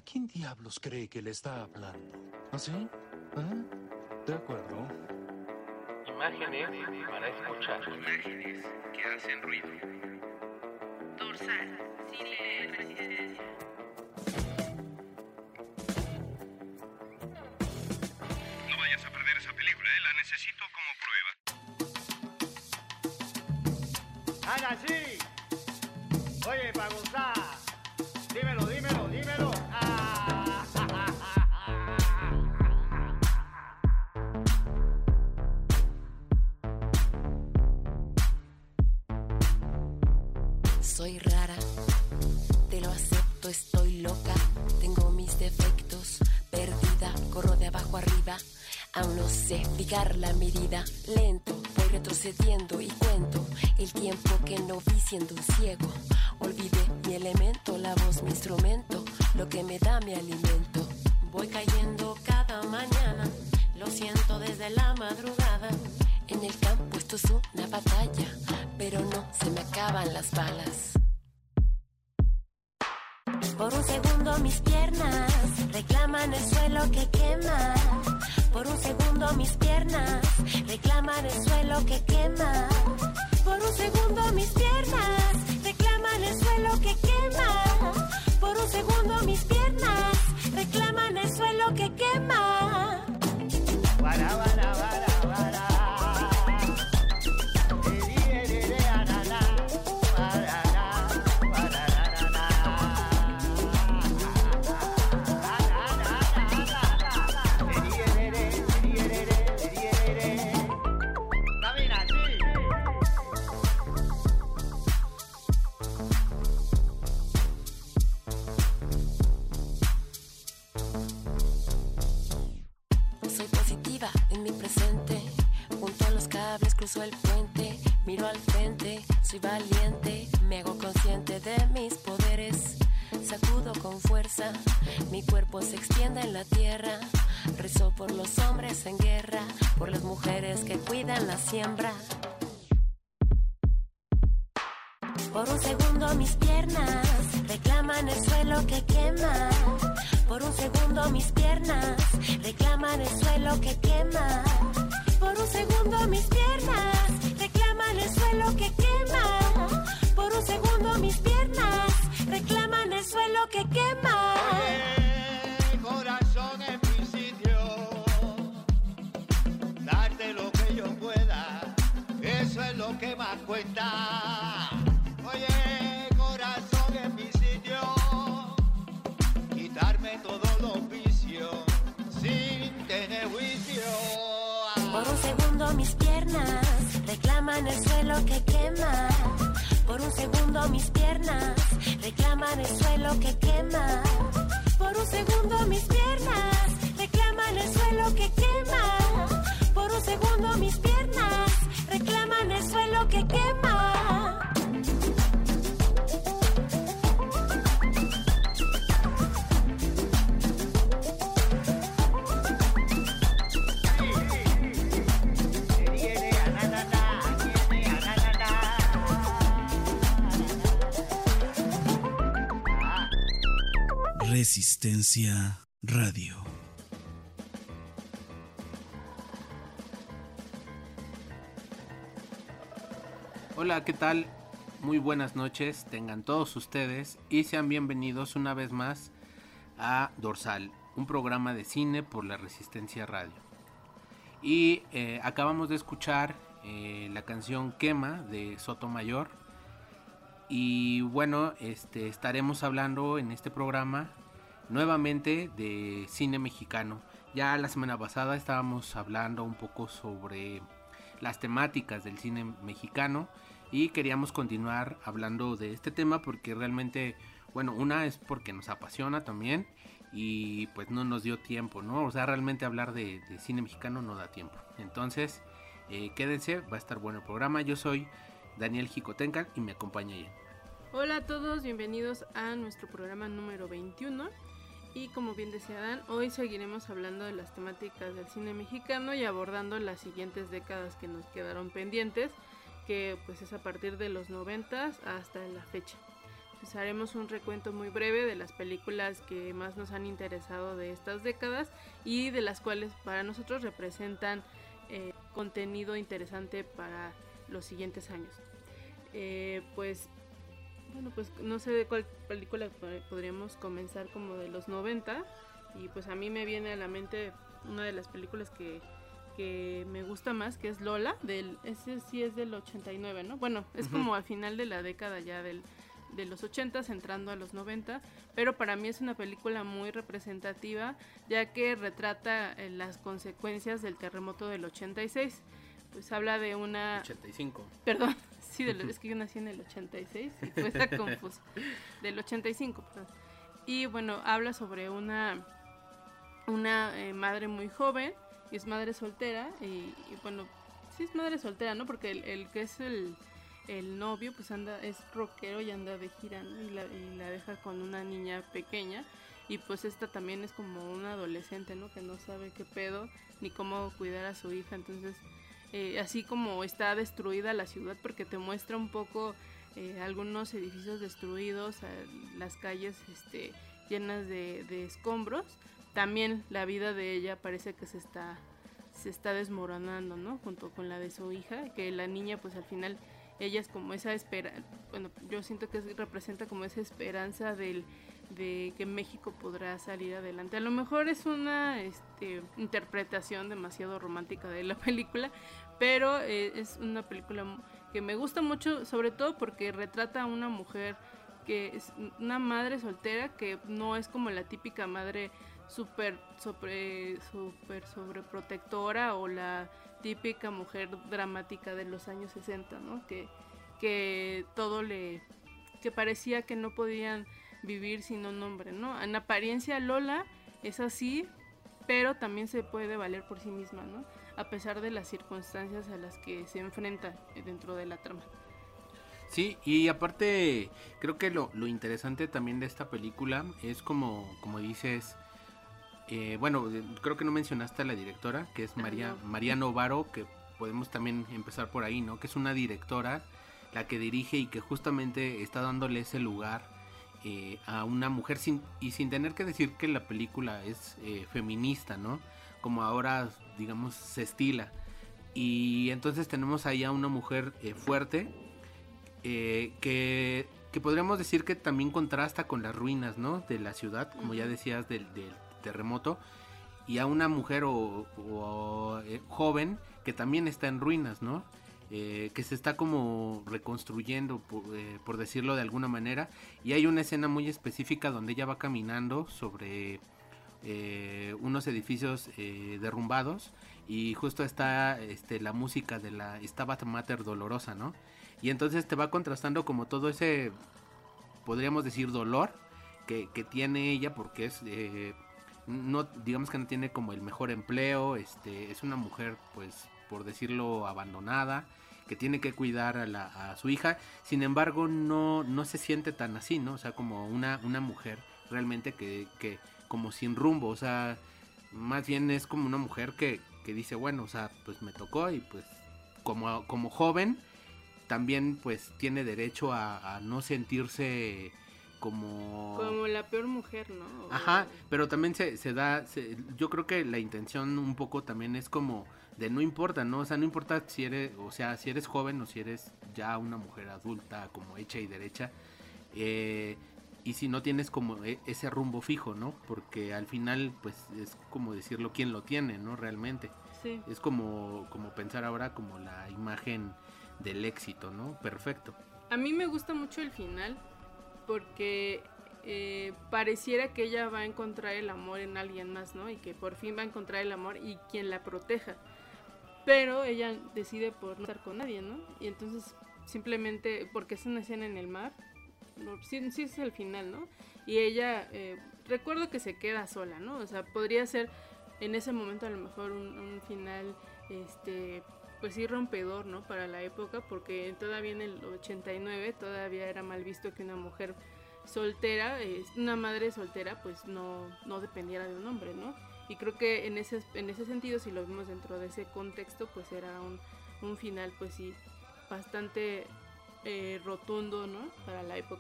quién diablos cree que le está hablando? ¿Ah, sí? ¿Ah? De acuerdo. Imágenes para escuchar. Imágenes que hacen ruido. Dorsal, cine resistencia. No vayas a perder esa película, la necesito como prueba. ¡Ana, sí! Oye, para gozar. Dímelo. Soy rara, te lo acepto, estoy loca, tengo mis defectos, perdida, corro de abajo arriba, aún no sé fijar la medida, lento, voy retrocediendo y cuento el tiempo que no vi siendo un ciego, olvidé mi elemento, la voz mi instrumento, lo que me da mi alimento, voy cayendo cada mañana, lo siento desde la madrugada, en el campo esto es una batalla, pero no se me acaban las balas. Por un segundo mis piernas reclaman el suelo que quema. Por un segundo mis piernas reclaman el suelo que quema. Por un segundo mis piernas reclaman el suelo que quema. Por un segundo mis piernas reclaman el suelo que quema. Para. Cruzo el puente, miro al frente, soy valiente, me hago consciente de mis poderes, sacudo con fuerza, mi cuerpo se extiende en la tierra, rezo por los hombres en guerra, por las mujeres que cuidan la siembra. Por un segundo mis piernas reclaman el suelo que quema. Por un segundo mis piernas reclaman el suelo que quema. Por un segundo mis piernas reclaman el suelo que quema. Por un segundo mis piernas reclaman el suelo que quema. Oye, corazón en mi sitio, darte lo que yo pueda, eso es lo que más cuenta. Oye, corazón en mi sitio, quitarme todos los vicios sin tener juicio. Por un segundo mis piernas reclaman el suelo que quema. Por un segundo mis piernas reclaman el suelo que quema. Por un segundo mis piernas reclaman el suelo que quema. Por un segundo mis piernas reclaman el suelo que quema. Resistencia Radio. Hola, ¿qué tal? Muy buenas noches, tengan todos ustedes y sean bienvenidos una vez más a Dorsal, un programa de cine por la Resistencia Radio. Y acabamos de escuchar la canción Quema de Sotomayor. Y bueno, estaremos hablando en este programa nuevamente de cine mexicano. Ya la semana pasada estábamos hablando un poco sobre las temáticas del cine mexicano y queríamos continuar hablando de este tema porque realmente, bueno, una es porque nos apasiona también y pues no nos dio tiempo, ¿no? O sea, realmente hablar de cine mexicano no da tiempo. Entonces, quédense, va a estar bueno el programa. Yo soy Daniel Jicotencal y me acompaña Ian. Hola a todos, bienvenidos a nuestro programa número 21 y como bien decía Dan, hoy seguiremos hablando de las temáticas del cine mexicano y abordando las siguientes décadas que nos quedaron pendientes, que pues es a partir de los 90 hasta la fecha. pues haremos un recuento muy breve de las películas que más nos han interesado de estas décadas y de las cuales para nosotros representan contenido interesante para los siguientes años. Pues no sé de cuál película podríamos comenzar, como de los 90, y pues a mí me viene a la mente una de las películas que me gusta más, que es Lola, ese sí es del 89, ¿no? Bueno, es como al final de la década ya de los 80s, entrando a los 90, pero para mí es una película muy representativa, ya que retrata las consecuencias del terremoto del 86. Pues habla de una... 85. Perdón, sí, es que yo nací en el 86 y pues está confuso. Del 85, perdón. Y bueno, habla sobre una madre muy joven, y es madre soltera, y bueno, sí es madre soltera, ¿no? Porque el que es el novio, pues es rockero y anda de gira, ¿no? Y la deja con una niña pequeña, y pues esta también es como una adolescente, ¿no? Que no sabe qué pedo, ni cómo cuidar a su hija. Entonces, así como está destruida la ciudad, porque te muestra un poco algunos edificios destruidos, las calles llenas de escombros, también la vida de ella parece que se está desmoronando, ¿no? Junto con la de su hija, que la niña pues al final ella es como esa bueno, yo siento que representa como esa esperanza de que México podrá salir adelante. A lo mejor es una interpretación demasiado romántica de la película, pero es una película que me gusta mucho, sobre todo porque retrata a una mujer que es una madre soltera, que no es como la típica madre súper sobreprotectora o la típica mujer dramática de los años 60, ¿no? Que parecía que no podían vivir sin un hombre, ¿no? En apariencia Lola es así, pero también se puede valer por sí misma, ¿no? A pesar de las circunstancias a las que se enfrenta dentro de la trama. Sí, y aparte creo que lo interesante también de esta película es como dices, bueno, creo que no mencionaste a la directora, que es María Novaro, que podemos también empezar por ahí, ¿no? Que es una directora la que dirige y que justamente está dándole ese lugar a una mujer sin tener que decir que la película es feminista, ¿no? Como ahora, digamos, se estila. Y entonces tenemos ahí a una mujer fuerte, que podríamos decir que también contrasta con las ruinas, ¿no? De la ciudad, como ya decías, del terremoto, y a una mujer joven que también está en ruinas, ¿no? Que se está como reconstruyendo, por decirlo de alguna manera, y hay una escena muy específica donde ella va caminando sobre unos edificios derrumbados, y justo está la música de la Stabat Mater dolorosa, ¿no? Y entonces te va contrastando como todo ese, podríamos decir, dolor que tiene ella, porque es no, digamos que no tiene como el mejor empleo, es una mujer, pues, por decirlo, abandonada, que tiene que cuidar a su hija. Sin embargo, no se siente tan así, ¿no? O sea, como una mujer realmente que como sin rumbo, o sea, más bien es como una mujer que dice, bueno, o sea, pues me tocó, y pues como joven también pues tiene derecho a no sentirse como la peor mujer, ¿no? Ajá, pero también se da, yo creo que la intención un poco también es como de no importa, ¿no? O sea, no importa si eres joven o si eres ya una mujer adulta como hecha y derecha, y si no tienes como ese rumbo fijo, ¿no? Porque al final pues es como decirlo, quién lo tiene, ¿no? Realmente. Sí. Es como pensar ahora como la imagen del éxito, ¿no? Perfecto. A mí me gusta mucho el final, porque pareciera que ella va a encontrar el amor en alguien más, ¿no? Y que por fin va a encontrar el amor y quien la proteja. Pero ella decide por no estar con nadie, ¿no? Y entonces simplemente, porque es una escena en el mar, sí es el final, ¿no? Y ella, recuerdo que se queda sola, ¿no? O sea, podría ser en ese momento a lo mejor un final, pues sí, rompedor, ¿no? Para la época, porque todavía en el 89 todavía era mal visto que una mujer soltera, una madre soltera, pues no dependiera de un hombre, ¿no? Y creo que en ese sentido, si lo vemos dentro de ese contexto, pues era un final, pues sí, bastante rotundo, ¿no? Para la época.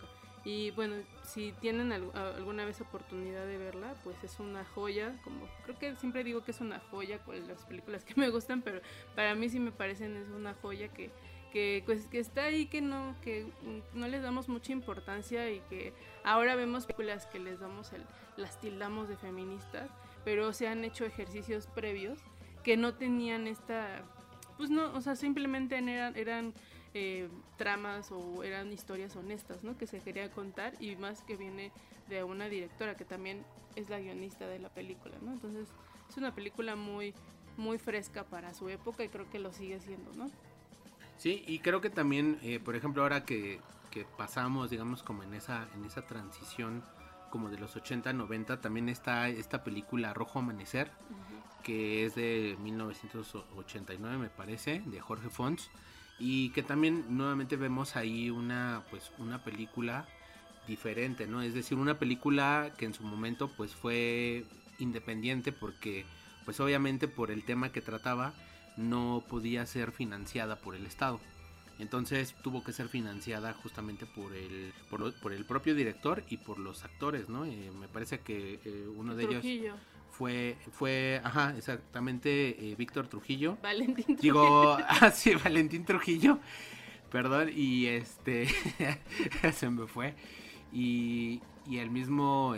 Y bueno, si tienen alguna vez oportunidad de verla, pues es una joya, como creo que siempre digo que es una joya con las películas que me gustan, pero para mí sí me parecen es una joya que está ahí, que no les damos mucha importancia, y que ahora vemos películas que las tildamos de feministas, pero se han hecho ejercicios previos que no tenían esta, pues no, o sea, simplemente eran tramas o eran historias honestas, ¿no? Que se quería contar, y más que viene de una directora que también es la guionista de la película, ¿no? Entonces es una película muy, muy fresca para su época, y creo que lo sigue siendo, ¿no? Sí, y creo que también, por ejemplo, ahora que pasamos, digamos, como en esa transición como de los 80, 90, también está esta película Rojo Amanecer, que es de 1989, me parece, de Jorge Fons, y que también nuevamente vemos ahí una película diferente, ¿no? Es decir, una película que en su momento pues fue independiente, porque pues obviamente por el tema que trataba no podía ser financiada por el Estado. Entonces tuvo que ser financiada justamente por el propio director y por los actores, ¿no? Me parece que uno de Trujillo. ellos fue exactamente, Víctor Trujillo. Valentín Trujillo. Digo, sí, Valentín Trujillo, perdón, y se me fue. Y el mismo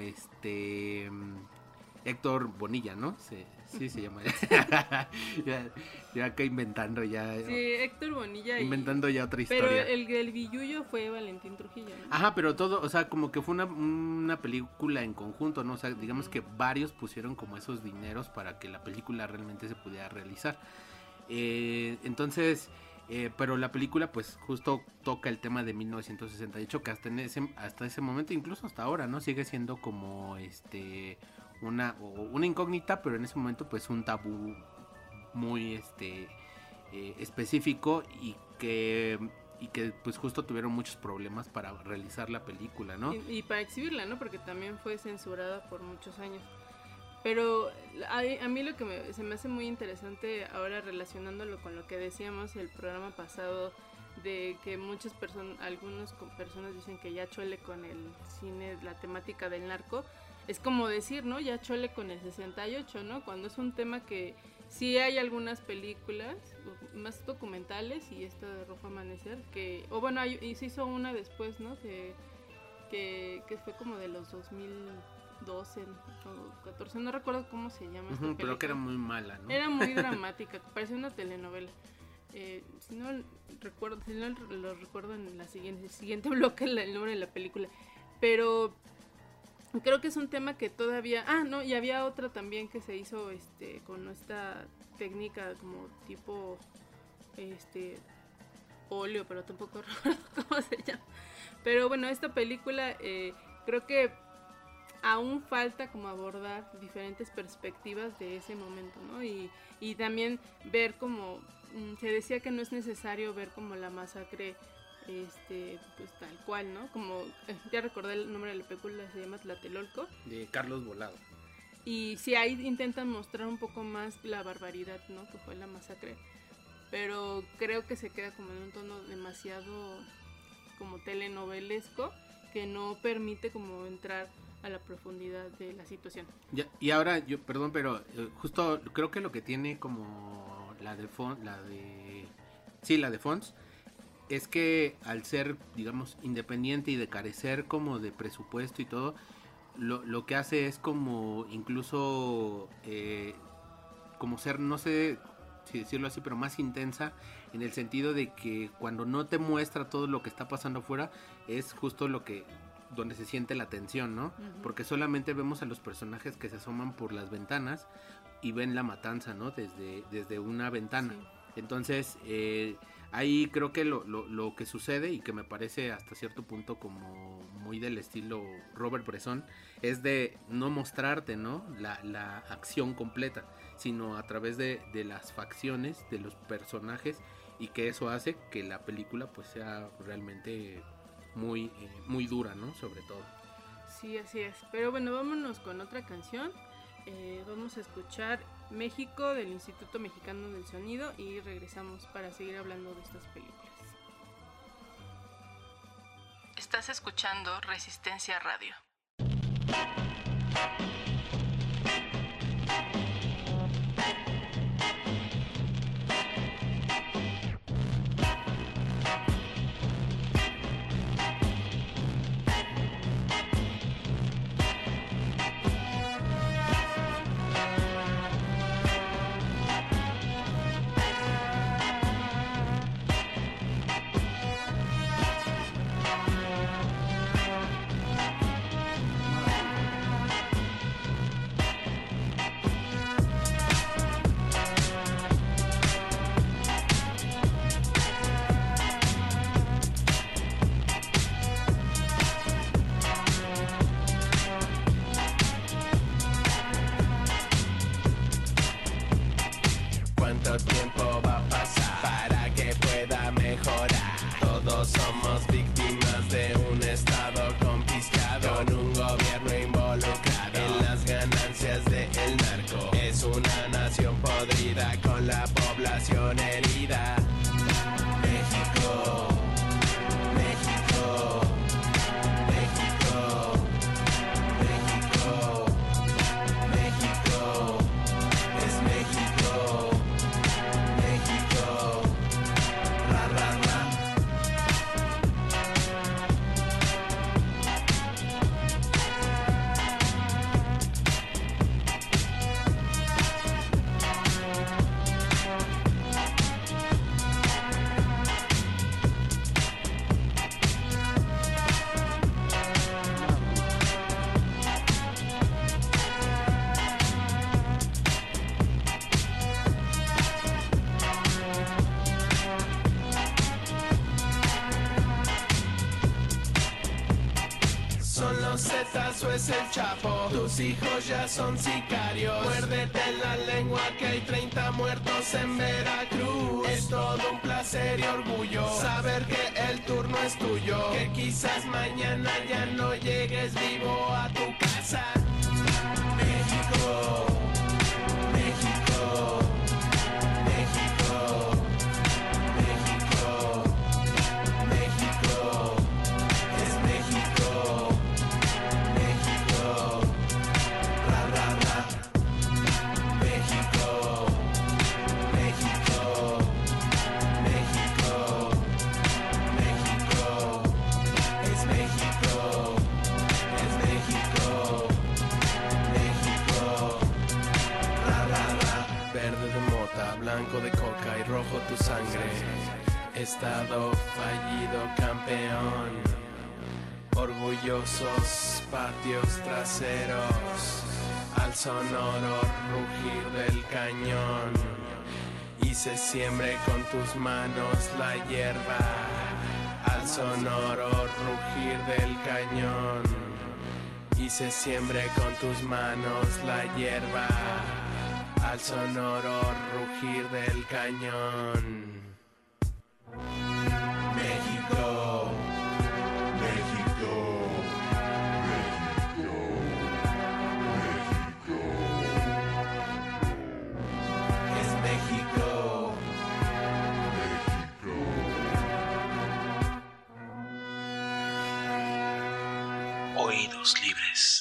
Héctor Bonilla, ¿no? Sí, se llama. ya acá inventando ya. Sí, Héctor Bonilla. Inventando ya otra historia. Pero el Villullo fue Valentín Trujillo, ¿no? Ajá, pero todo, o sea, como que fue una película en conjunto, ¿no? O sea, digamos que varios pusieron como esos dineros para que la película realmente se pudiera realizar. Entonces, pero la película pues justo toca el tema de 1968, que hasta ese momento, incluso hasta ahora, ¿no? Sigue siendo como una incógnita, pero en ese momento pues un tabú muy específico, y que pues justo tuvieron muchos problemas para realizar la película, ¿no? Y para exhibirla, ¿no? Porque también fue censurada por muchos años. Pero a mí lo que se me hace muy interesante ahora, relacionándolo con lo que decíamos el programa pasado, de que algunas personas dicen que ya chole con el cine, la temática del narco. Es como decir, ¿no? Ya chole con el 68, ¿no? Cuando es un tema que sí hay algunas películas, más documentales, y esta de Rojo Amanecer, y se hizo una después, ¿no? Que fue como de los 2012 o 14, no recuerdo cómo se llama esta película. Pero que era muy mala, ¿no? Era muy dramática, parecía una telenovela. Si no lo recuerdo en el siguiente bloque el nombre de la película. Pero creo que es un tema que todavía... y había otra también que se hizo con esta técnica como tipo óleo, pero tampoco recuerdo cómo se llama. Pero bueno, esta película creo que aún falta como abordar diferentes perspectivas de ese momento, ¿no? Y también ver como... se decía que no es necesario ver como la masacre pues tal cual, ¿no? Como ya recordé el nombre de la película, se llama Tlatelolco, de Carlos Volado. y sí, ahí intentan mostrar un poco más la barbaridad, ¿no? Que fue la masacre, pero creo que se queda como en un tono demasiado como telenovelesco, que no permite como entrar a la profundidad de la situación. Y ahora perdón, pero justo creo que lo que tiene como la de Fons es que al ser, digamos, independiente y de carecer como de presupuesto y todo, lo que hace es como incluso como ser, no sé si decirlo así, pero más intensa, en el sentido de que cuando no te muestra todo lo que está pasando afuera, es justo donde se siente la tensión, ¿no? Uh-huh. Porque solamente vemos a los personajes que se asoman por las ventanas y ven la matanza, ¿no? Desde una ventana. Sí. Entonces, ahí creo que lo que sucede, y que me parece hasta cierto punto como muy del estilo Robert Bresson, es de no mostrarte, ¿no? La acción completa, sino a través de las facciones de los personajes, y que eso hace que la película pues sea realmente muy, muy dura, ¿no? Sobre todo. Sí, así es. Pero bueno, vámonos con otra canción. Vamos a escuchar México del Instituto Mexicano del Sonido y regresamos para seguir hablando de estas películas. Estás escuchando Resistencia Radio. ¿Cuánto tiempo va a pasar para que pueda mejorar? Todos somos víctimas de un estado confiscado, con un gobierno involucrado en las ganancias del narco. Es una nación podrida con la población herida. México, México, México, México, México, es México. México, ra, ra, ra. Son los Zetas o es el Chapo, tus hijos ya son sicarios. Muérdete la lengua que hay 30 muertos en Veracruz. Es todo un placer y orgullo saber que el turno es tuyo, que quizás mañana ya no llegues vivo a tu casa. México, México, México, México, México, es México. México, ra, ra, ra. México, México, México, México, es México, México, ra, ra, ra. Verde de mota, blanco de coca y rojo tu sangre. Estado fallido, campeón. Orgullosos patios traseros, al sonoro rugir del cañón, y se siembre con tus manos la hierba, al sonoro rugir del cañón, y se siembre con tus manos la hierba, al sonoro rugir del cañón. México, México, México, México, es México, México. Oídos libres.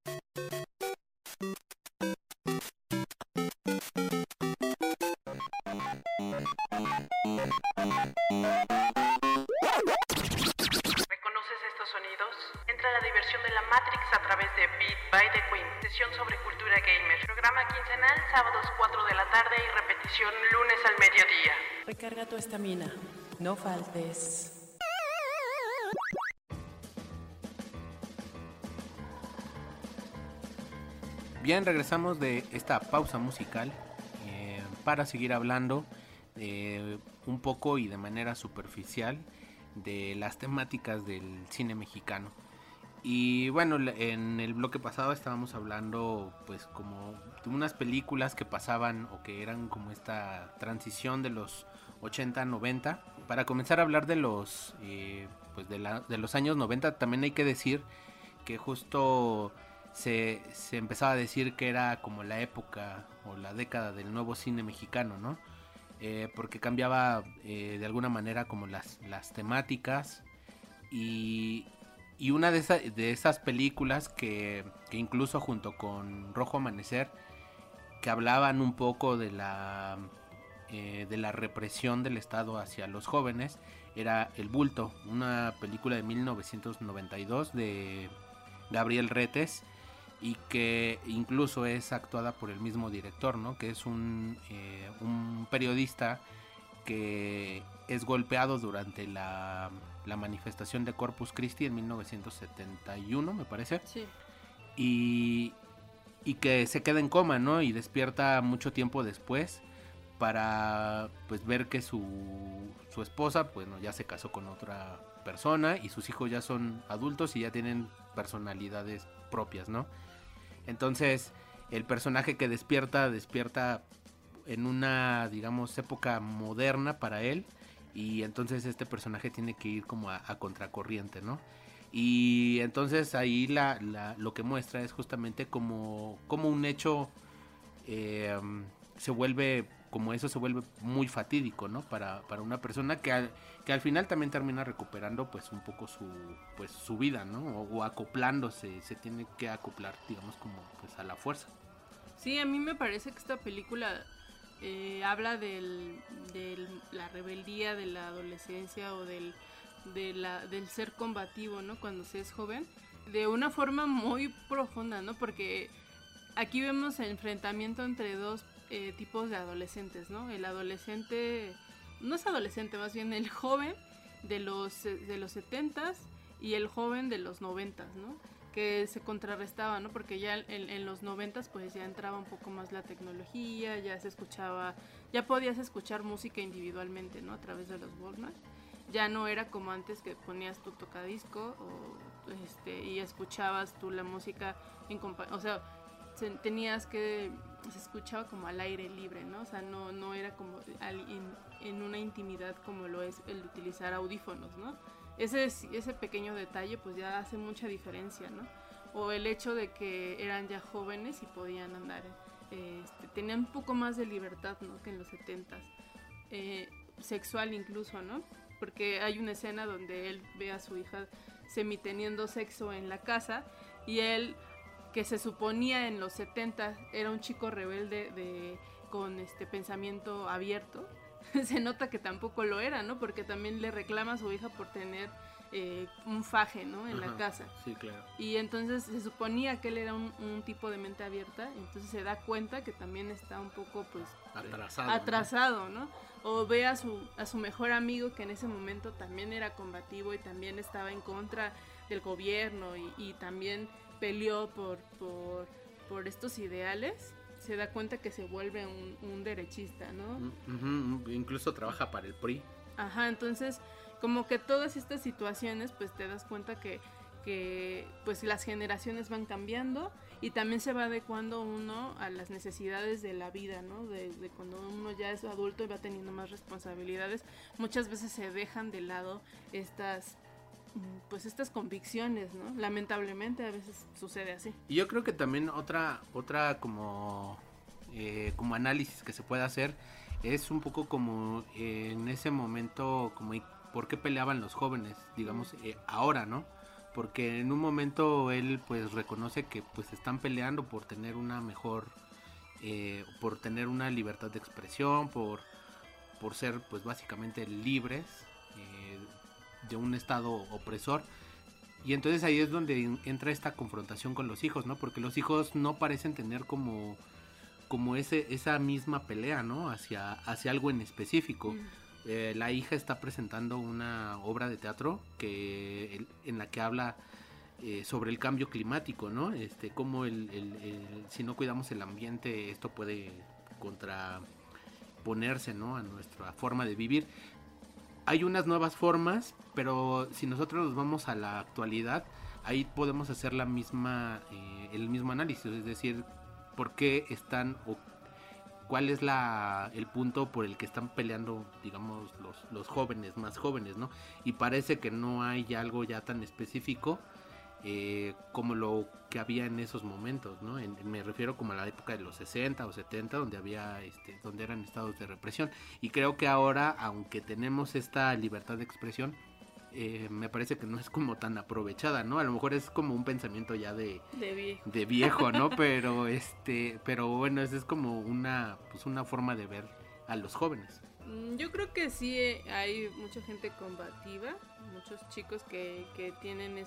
¿Reconoces estos sonidos? Entra a la diversión de la Matrix a través de Beat by the Queen, sesión sobre cultura gamer, programa quincenal, sábados 4 de la tarde y repetición lunes al mediodía. Recarga tu estamina, no faltes. Bien, regresamos de esta pausa musical para seguir hablando un poco y de manera superficial de las temáticas del cine mexicano. Y bueno, en el bloque pasado estábamos hablando pues como de unas películas que pasaban o que eran como esta transición de los 80-90. Para comenzar a hablar de los pues de los años 90, también hay que decir que justo se empezaba a decir que era como la época o la década del nuevo cine mexicano, ¿no? Porque cambiaba de alguna manera como las temáticas y Y una de esas películas que incluso junto con Rojo Amanecer, que hablaban un poco de la represión del Estado hacia los jóvenes, era El Bulto, una película de 1992 de Gabriel Retes, y que incluso es actuada por el mismo director, ¿no? Que es un periodista que es golpeado durante la manifestación de Corpus Christi en 1971, me parece. Sí. Y que se queda en coma, ¿no? Y despierta mucho tiempo después para pues ver que su esposa, pues no, ya se casó con otra persona y sus hijos ya son adultos y ya tienen personalidades propias, ¿no? Entonces, el personaje que despierta en una, digamos, época moderna para él, y entonces este personaje tiene que ir como a contracorriente, ¿no? Y entonces ahí lo que muestra es justamente como un hecho se vuelve muy fatídico, ¿no? Para una persona que al final también termina recuperando pues un poco su vida, ¿no? O acoplándose, se tiene que acoplar, digamos, como pues a la fuerza. Sí, a mí me parece que esta película habla de la rebeldía de la adolescencia o del ser combativo, ¿no? Cuando se es joven, de una forma muy profunda, ¿no? Porque aquí vemos el enfrentamiento entre dos tipos de adolescentes, ¿no? El adolescente, no es adolescente, más bien el joven de los 70s y el joven de los 90s, ¿no? Que se contrarrestaba, ¿no? Porque ya en los 90s pues ya entraba un poco más la tecnología, ya podías escuchar música individualmente, ¿no? A través de los Walkman. Ya no era como antes que ponías tu tocadisco y escuchabas tú la música o sea, se escuchaba como al aire libre, ¿no? O sea, no era como en una intimidad como lo es el utilizar audífonos, ¿no? Ese pequeño detalle pues ya hace mucha diferencia, ¿no? O el hecho de que eran ya jóvenes y podían andar, tenían un poco más de libertad, ¿no? Que en los 70s, sexual incluso, ¿no? Porque hay una escena donde él ve a su hija semiteniendo sexo en la casa y él, que se suponía en los 70 era un chico rebelde con pensamiento abierto, se nota que tampoco lo era, ¿no? Porque también le reclama a su hija por tener un faje, ¿no? En la casa. Sí, claro. Y entonces se suponía que él era un tipo de mente abierta, entonces se da cuenta que también está un poco, pues, atrasado, ¿no? O ve a su mejor amigo que en ese momento también era combativo y también estaba en contra del gobierno y también peleó por estos ideales. Se da cuenta que se vuelve un derechista, ¿no? Incluso trabaja para el PRI. Ajá, entonces como que todas estas situaciones pues te das cuenta que pues las generaciones van cambiando y también se va adecuando uno a las necesidades de la vida, ¿no? De cuando uno ya es adulto y va teniendo más responsabilidades, muchas veces se dejan de lado estas convicciones, ¿no? Lamentablemente a veces sucede así. Y yo creo que también otra como análisis que se puede hacer es un poco como en ese momento como por qué peleaban los jóvenes, digamos, ahora, ¿no? Porque en un momento él pues reconoce que pues están peleando por tener una mejor, por tener una libertad de expresión, por ser pues básicamente libres de un estado opresor. Y entonces ahí es donde entra esta confrontación con los hijos, ¿no? Porque los hijos no parecen tener como esa misma pelea, ¿no? Hacia algo en específico. La hija está presentando una obra de teatro en la que habla sobre el cambio climático, ¿no? Cómo si no cuidamos el ambiente, esto puede contraponerse, ¿no? A nuestra forma de vivir. Hay unas nuevas formas, pero si nosotros nos vamos a la actualidad, ahí podemos hacer el mismo análisis, es decir, por qué están o cuál es el punto por el que están peleando, digamos, los jóvenes, más jóvenes, ¿no? Y parece que no hay algo ya tan específico como lo que había en esos momentos, ¿no? Me refiero como a la época de los 60 o 70, donde había donde eran estados de represión. Y creo que ahora, aunque tenemos esta libertad de expresión, me parece que no es como tan aprovechada, ¿no? A lo mejor es como un pensamiento ya de viejo, ¿no? Pero bueno, es como una forma de ver a los jóvenes. Yo creo que sí hay mucha gente combativa, muchos chicos que tienen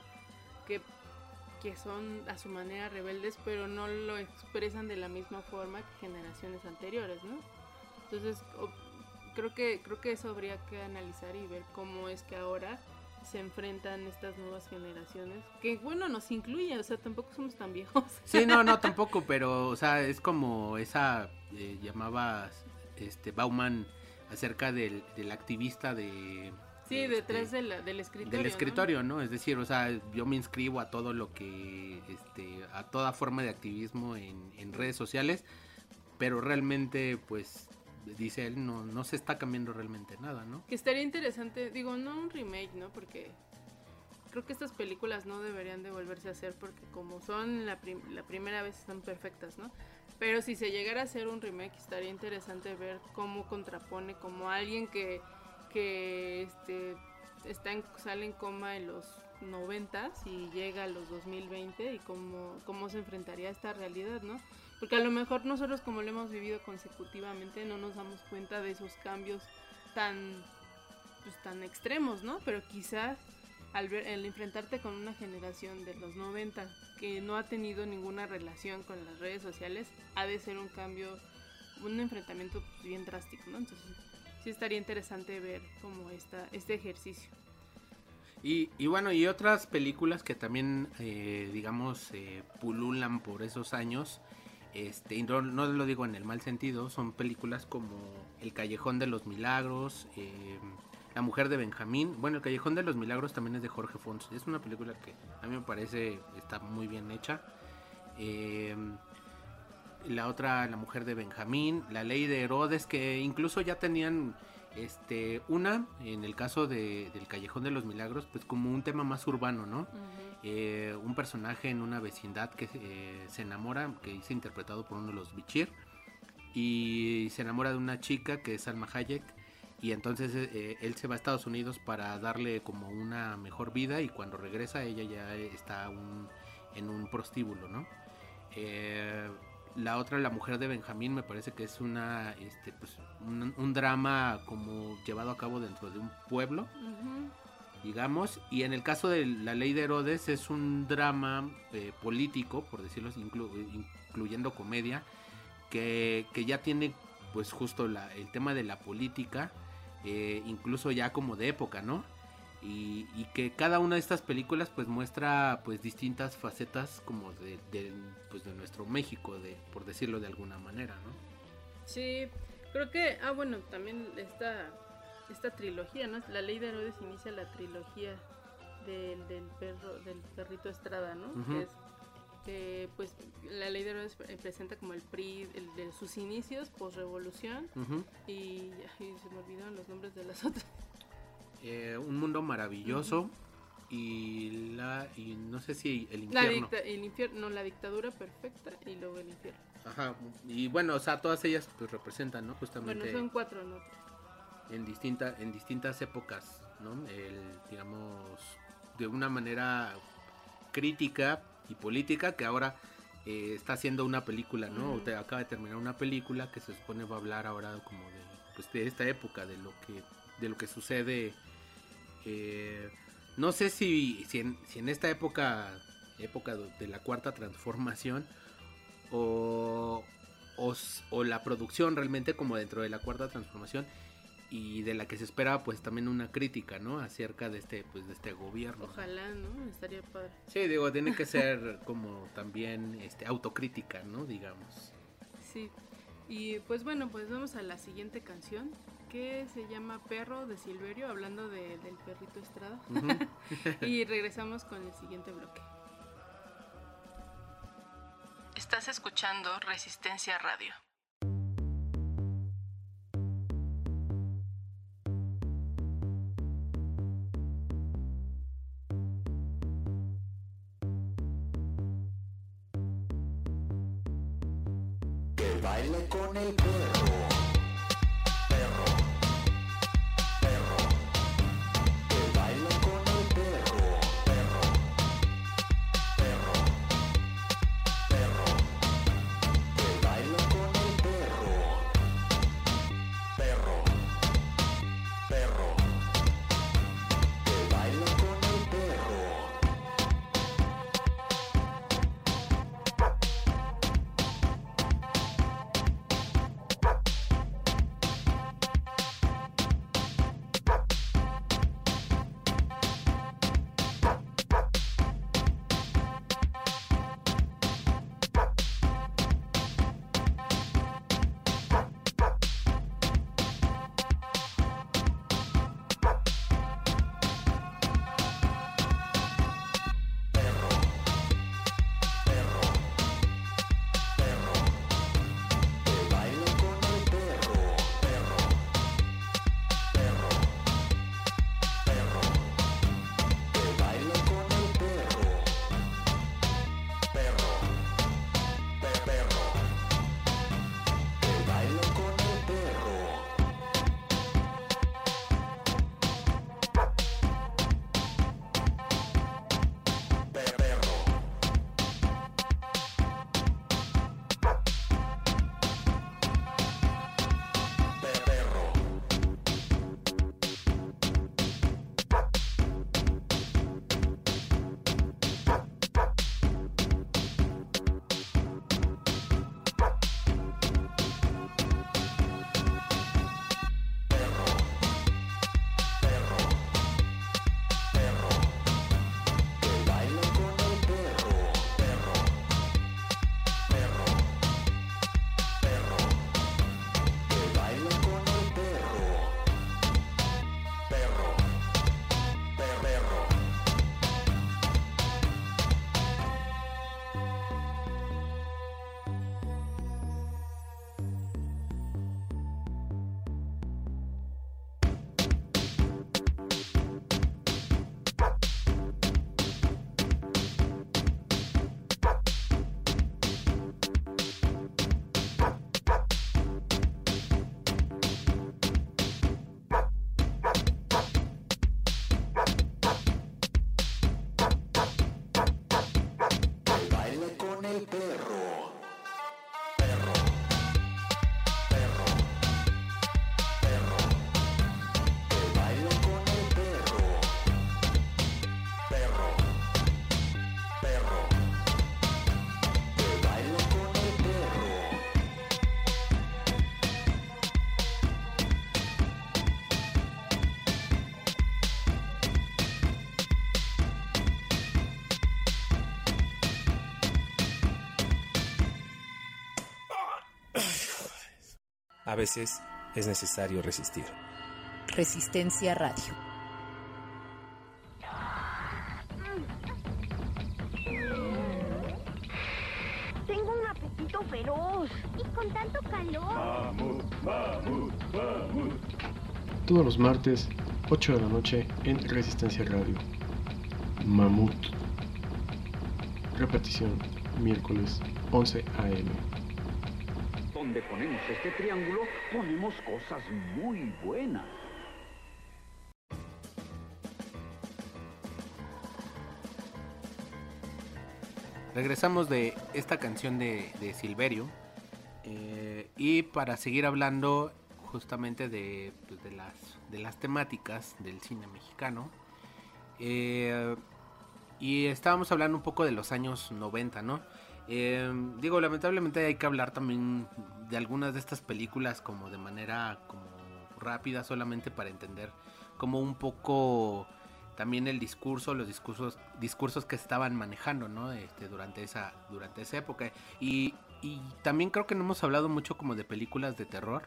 que son a su manera rebeldes, pero no lo expresan de la misma forma que generaciones anteriores, ¿no? Entonces, creo que eso habría que analizar y ver cómo es que ahora se enfrentan estas nuevas generaciones, que bueno, nos incluye, o sea, tampoco somos tan viejos. Sí, no, tampoco, pero, o sea, es como esa, llamaba Bauman acerca del activista de... Sí, detrás del escritorio. Del escritorio, ¿no? Es decir, o sea, yo me inscribo a todo lo que, a toda forma de activismo en redes sociales, pero realmente, pues, dice él, no se está cambiando realmente nada, ¿no? Que estaría interesante, digo, no un remake, ¿no? Porque creo que estas películas no deberían de volverse a hacer porque como son la primera vez están perfectas, ¿no? Pero si se llegara a hacer un remake estaría interesante ver cómo contrapone como alguien que sale en coma en los 90s y llega a los 2020 y cómo se enfrentaría a esta realidad, ¿no? Porque a lo mejor nosotros como lo hemos vivido consecutivamente no nos damos cuenta de esos cambios tan extremos, ¿no? Pero quizás al enfrentarte con una generación de los 90 que no ha tenido ninguna relación con las redes sociales, ha de ser un enfrentamiento bien drástico, ¿no? Entonces sí estaría interesante ver como este ejercicio. Y bueno, y otras películas que también, digamos, pululan por esos años, y no lo digo en el mal sentido, son películas como El Callejón de los Milagros, La Mujer de Benjamín. Bueno, El Callejón de los Milagros también es de Jorge Fons. Es una película que a mí me parece está muy bien hecha. La otra, La Mujer de Benjamín, La Ley de Herodes, que incluso ya tenían una, en el caso del Callejón de los Milagros, pues como un tema más urbano, ¿no? Uh-huh. Un personaje en una vecindad que se enamora, que es interpretado por uno de los Bichir, y se enamora de una chica que es Salma Hayek, y entonces él se va a Estados Unidos para darle como una mejor vida, y cuando regresa ella ya está en un prostíbulo, ¿no? La otra, La Mujer de Benjamín, me parece que es un drama como llevado a cabo dentro de un pueblo, uh-huh, digamos, y en el caso de La Ley de Herodes es un drama político, por decirlo así, incluyendo comedia, que ya tiene pues justo el tema de la política, incluso ya como de época, ¿no? Y que cada una de estas películas pues muestra pues distintas facetas como de nuestro México, por decirlo de alguna manera, ¿no? Sí, creo que bueno, también esta trilogía, ¿no? La Ley de Herodes inicia la trilogía del perrito Estrada, ¿no? Uh-huh. Que pues La Ley de Herodes presenta como el PRI, de sus inicios, posrevolución, uh-huh, y se me olvidaron los nombres de las otras. Un Mundo Maravilloso, uh-huh, y no sé si El Infierno. La Dictadura Perfecta y luego El Infierno. Ajá, y bueno, o sea, todas ellas pues representan, ¿no? Justamente. Bueno, son 4, ¿no? En distintas épocas, ¿no? Digamos, de una manera crítica y política, que ahora está haciendo una película, ¿no? Uh-huh. Acaba de terminar una película que se supone va a hablar ahora como de esta época, de lo que sucede. No sé si en esta época de la Cuarta Transformación o la producción realmente como dentro de la Cuarta Transformación, y de la que se espera pues también una crítica, ¿no? Acerca de este gobierno. Ojalá, ¿no? Estaría padre. Sí, digo, tiene que ser como también autocrítica, ¿no? Digamos. Sí. Y pues bueno, pues vamos a la siguiente canción, que se llama Perro, de Silverio, hablando del perrito Estrada. Uh-huh. Y regresamos con el siguiente bloque. Estás escuchando Resistencia Radio. Que baile con el perro. Perro. Que baile A veces es necesario resistir. Resistencia Radio. Tengo un apetito feroz. Y con tanto calor. Mamut, mamut, mamut. Todos los martes, 8 de la noche, en Resistencia Radio. Mamut. Repetición, miércoles, 11 a.m. Donde ponemos este triángulo, ponemos cosas muy buenas. Regresamos de esta canción de Silverio y para seguir hablando justamente de las temáticas del cine mexicano, y estábamos hablando un poco de los años 90, ¿no? Digo, lamentablemente hay que hablar también de algunas de estas películas como de manera como rápida, solamente para entender como un poco también el discurso, los discursos que estaban manejando, ¿no? Durante esa época. Y también creo que no hemos hablado mucho como de películas de terror,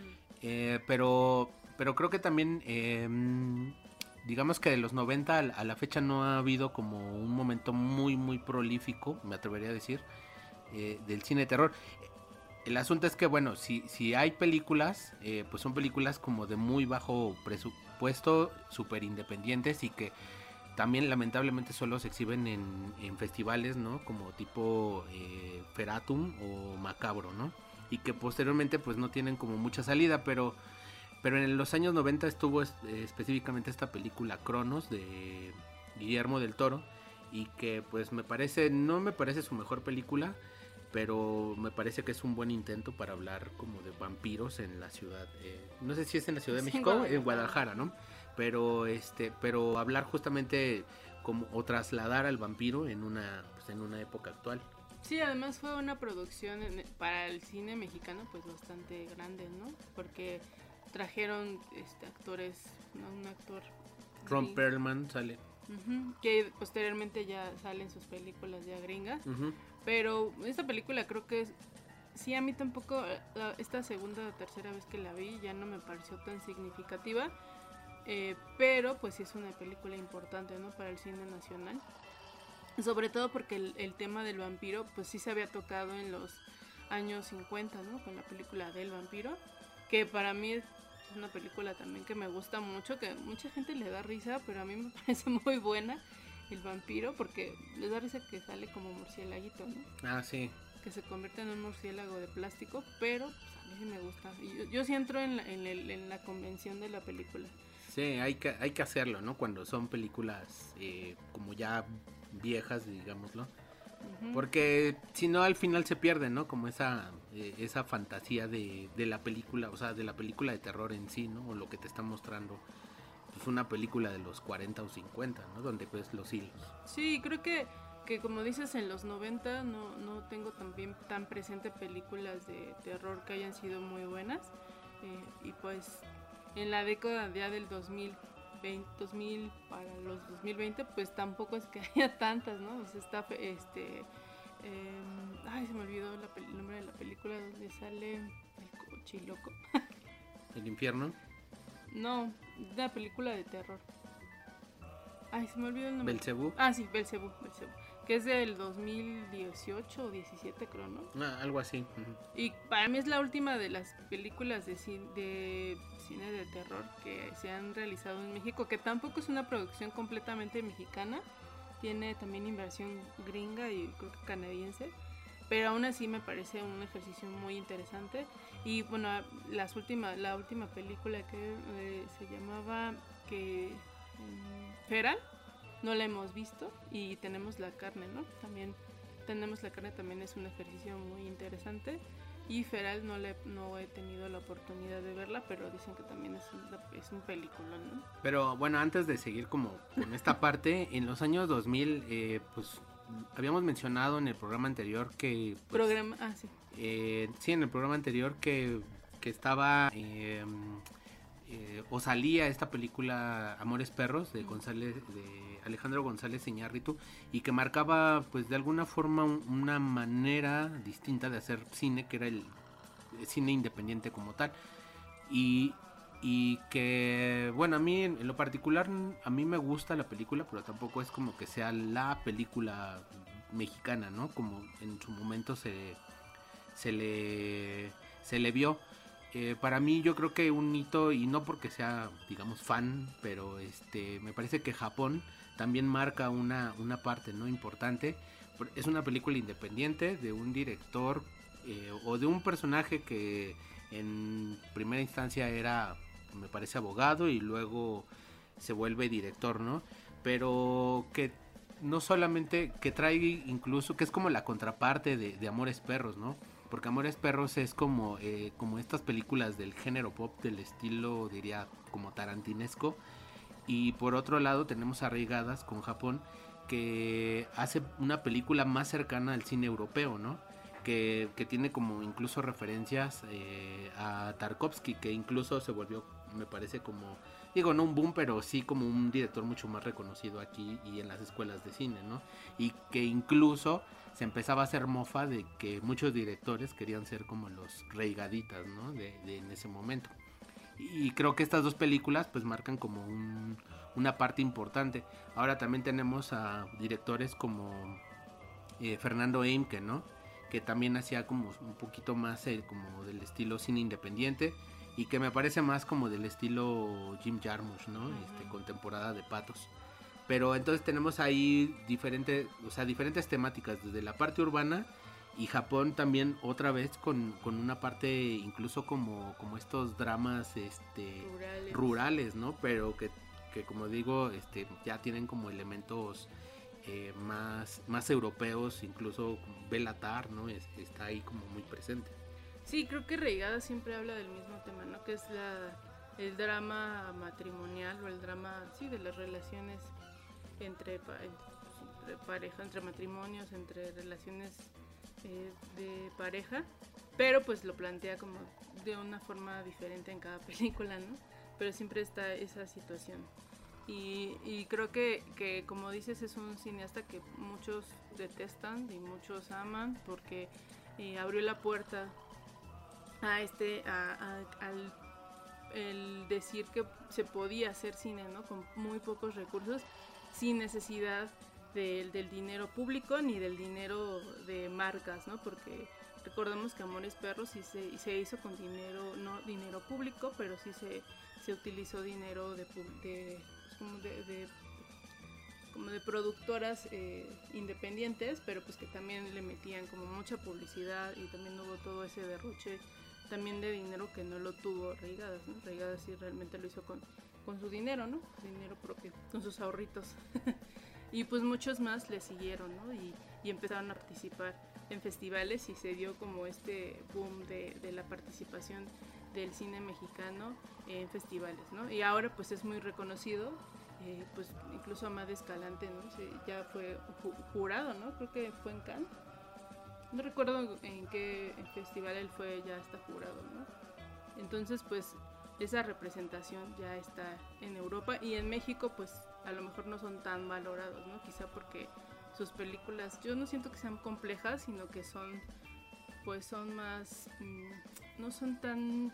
pero creo que también digamos que de los 90 a la fecha no ha habido como un momento muy muy prolífico, me atrevería a decir, del cine de terror. El asunto es que, bueno, si hay películas, pues son películas como de muy bajo presupuesto, súper independientes, y que también lamentablemente solo se exhiben en festivales, ¿no? Como tipo Feratum o Macabro, ¿no? Y que posteriormente pues no tienen como mucha salida, pero en los años 90 estuvo específicamente esta película Cronos de Guillermo del Toro, y que pues no me parece su mejor película, pero me parece que es un buen intento para hablar como de vampiros en la ciudad, no sé si es en la Ciudad de México, en Guadalajara, ¿no? Pero hablar justamente como o trasladar al vampiro en una época actual. Sí, además fue una producción para el cine mexicano pues bastante grande, ¿no? Porque trajeron actores, ¿no? Un actor Ron Perlman sale. Que posteriormente ya salen sus películas ya gringas. Pero esta película creo que sí, a mí tampoco, esta segunda o tercera vez que la vi ya no me pareció tan significativa, pero pues sí es una película importante, ¿no? Para el cine nacional, sobre todo porque el tema del vampiro pues sí se había tocado en los años 50, ¿no? Con la película del vampiro, que para mí es una película también que me gusta mucho, que mucha gente le da risa, pero a mí me parece muy buena, el vampiro, porque les da risa que sale como murciélaguito, ¿no? Ah, sí. Que se convierte en un murciélago de plástico, pero pues, a mí sí me gusta. Y yo sí entro en la convención de la película. Sí, hay que hacerlo, ¿no? Cuando son películas como ya viejas, digámoslo. Porque si no al final se pierde, ¿no? Como esa fantasía de la película, o sea, de la película de terror en sí, ¿no? O lo que te está mostrando pues una película de los 40 o 50, ¿no? Donde ves los hilos. Sí, creo que como dices, en los 90 no tengo también tan presente películas de terror que hayan sido muy buenas. Y pues en la década ya del 2000 para los 2020 pues tampoco es que haya tantas, ¿no? O sea, está se me olvidó el nombre de la película donde sale el cochiloco. ¿El infierno? No, una película de terror. Ay, se me olvidó el nombre. ¿Belcebú? Ah, sí, Belcebú, que es del 2018 o 17, creo, ¿no? Algo así. Y para mí es la última de las películas de cine de terror que se han realizado en México, que tampoco es una producción completamente mexicana, tiene también inversión gringa y creo que canadiense, pero aún así me parece un ejercicio muy interesante. Y bueno, la última película que se llamaba Feral, no la hemos visto, y Tenemos la carne, ¿no? También Tenemos la carne, también es un ejercicio muy interesante. Y Feral no he tenido la oportunidad de verla, pero dicen que también es un película, ¿no? Pero bueno, antes de seguir como con esta parte, en los años 2000, pues habíamos mencionado en el programa anterior que... Pues, sí. Sí, en el programa anterior que estaba... o salía esta película Amores Perros de Alejandro González Iñárritu, y que marcaba pues de alguna forma una manera distinta de hacer cine, que era cine independiente como tal. Y que, bueno, a mí en lo particular, a mí me gusta la película, pero tampoco es como que sea la película mexicana, ¿no? Como en su momento se le vio. Para mí yo creo que un hito, y no porque sea, digamos, fan, pero me parece que Japón también marca una parte, ¿no? Importante. Es una película independiente de un director o de un personaje que en primera instancia era, me parece, abogado y luego se vuelve director, ¿no? Pero que no solamente, que trae incluso, que es como la contraparte de Amores Perros, ¿no? Porque Amores Perros es como estas películas del género pop, del estilo, diría, como tarantinesco. Y por otro lado tenemos Arraigadas con Japón, que hace una película más cercana al cine europeo, ¿no? Que tiene como incluso referencias a Tarkovsky, que incluso se volvió, me parece, como, digo, no un boom, pero sí como un director mucho más reconocido aquí y en las escuelas de cine, ¿no? Y que incluso se empezaba a hacer mofa de que muchos directores querían ser como los Reigaditas, ¿no? En ese momento. Y creo que estas dos películas pues marcan como una parte importante. Ahora también tenemos a directores como Fernando Eimke, ¿no? Que también hacía como un poquito más como del estilo cine independiente, y que me parece más como del estilo Jim Jarmusch, ¿no? Con Temporada de Patos. Pero entonces tenemos ahí diferentes temáticas, desde la parte urbana, y Japón también otra vez con una parte incluso como estos dramas rurales, ¿no? Pero que como digo, ya tienen como elementos más europeos, incluso Belatar, ¿no? Está ahí como muy presente. Sí, creo que Reigada siempre habla del mismo tema, ¿no? Que es el drama matrimonial, o el drama, sí, de las relaciones entre pareja, entre matrimonios, entre relaciones de pareja, pero pues lo plantea como de una forma diferente en cada película, ¿no? Pero siempre está esa situación. Y creo que como dices, es un cineasta que muchos detestan y muchos aman, porque abrió la puerta a al el decir que se podía hacer cine, ¿no? Con muy pocos recursos, sin necesidad del dinero público ni del dinero de marcas, ¿no? Porque recordemos que Amores Perros sí se hizo con dinero, no dinero público, pero sí se utilizó dinero como de productoras independientes, pero pues que también le metían como mucha publicidad, y también hubo todo ese derroche también de dinero que no lo tuvo Reigadas, ¿no? Reigadas sí realmente lo hizo con su dinero, ¿no? Dinero propio, con sus ahorritos. Y pues muchos más le siguieron, ¿no? Y empezaron a participar en festivales, y se dio como este boom de la participación del cine mexicano en festivales, ¿no? Y ahora pues es muy reconocido, pues incluso Amad Escalante, ¿no? Ya fue jurado, ¿no? Creo que fue en Cannes. No recuerdo en qué festival él fue, ya está jurado, ¿no? Entonces pues esa representación ya está en Europa, y en México pues a lo mejor no son tan valorados, ¿no? Quizá porque sus películas, yo no siento que sean complejas, sino que son más, no son tan,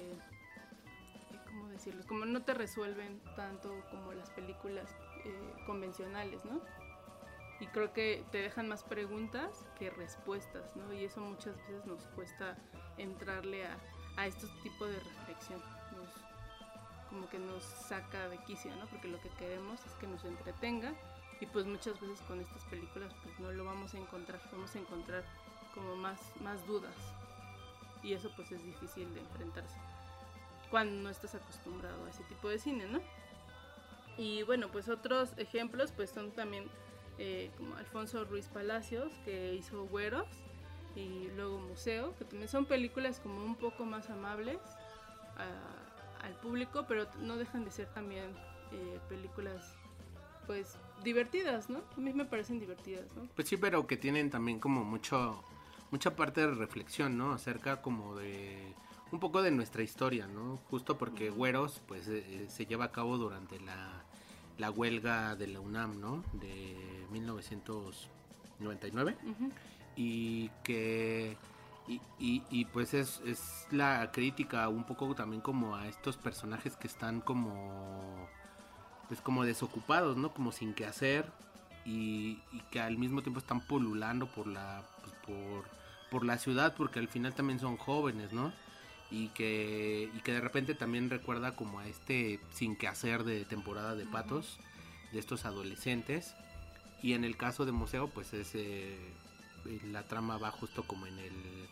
¿cómo decirlo? Como no te resuelven tanto como las películas convencionales, ¿no? Y creo que te dejan más preguntas que respuestas, ¿no? Y eso muchas veces nos cuesta entrarle a estos tipos de reflexión. Como que nos saca de quicio, ¿no? Porque lo que queremos es que nos entretenga, y pues muchas veces con estas películas pues no lo vamos a encontrar como más dudas, y eso pues es difícil de enfrentarse cuando no estás acostumbrado a ese tipo de cine, ¿no? Y bueno, pues otros ejemplos pues son también como Alfonso Ruiz Palacios, que hizo Güeros, y luego Museo, que también son películas como un poco más amables al público, pero no dejan de ser también películas pues divertidas, ¿no? A mí me parecen divertidas, ¿no? Pues sí, pero que tienen también como mucha parte de reflexión, ¿no? Acerca como de un poco de nuestra historia, ¿no? Justo porque Güeros pues se lleva a cabo durante la huelga de la UNAM, ¿no? De 1999. Y que Y pues es la crítica un poco también como a estos personajes que están como pues como desocupados, ¿no? Como sin qué hacer y que al mismo tiempo están pululando por la ciudad, porque al final también son jóvenes, ¿no? Y que de repente también recuerda como a este sin qué hacer de temporada de Patos, de estos adolescentes. Y en el caso de Museo, pues es la trama va justo como en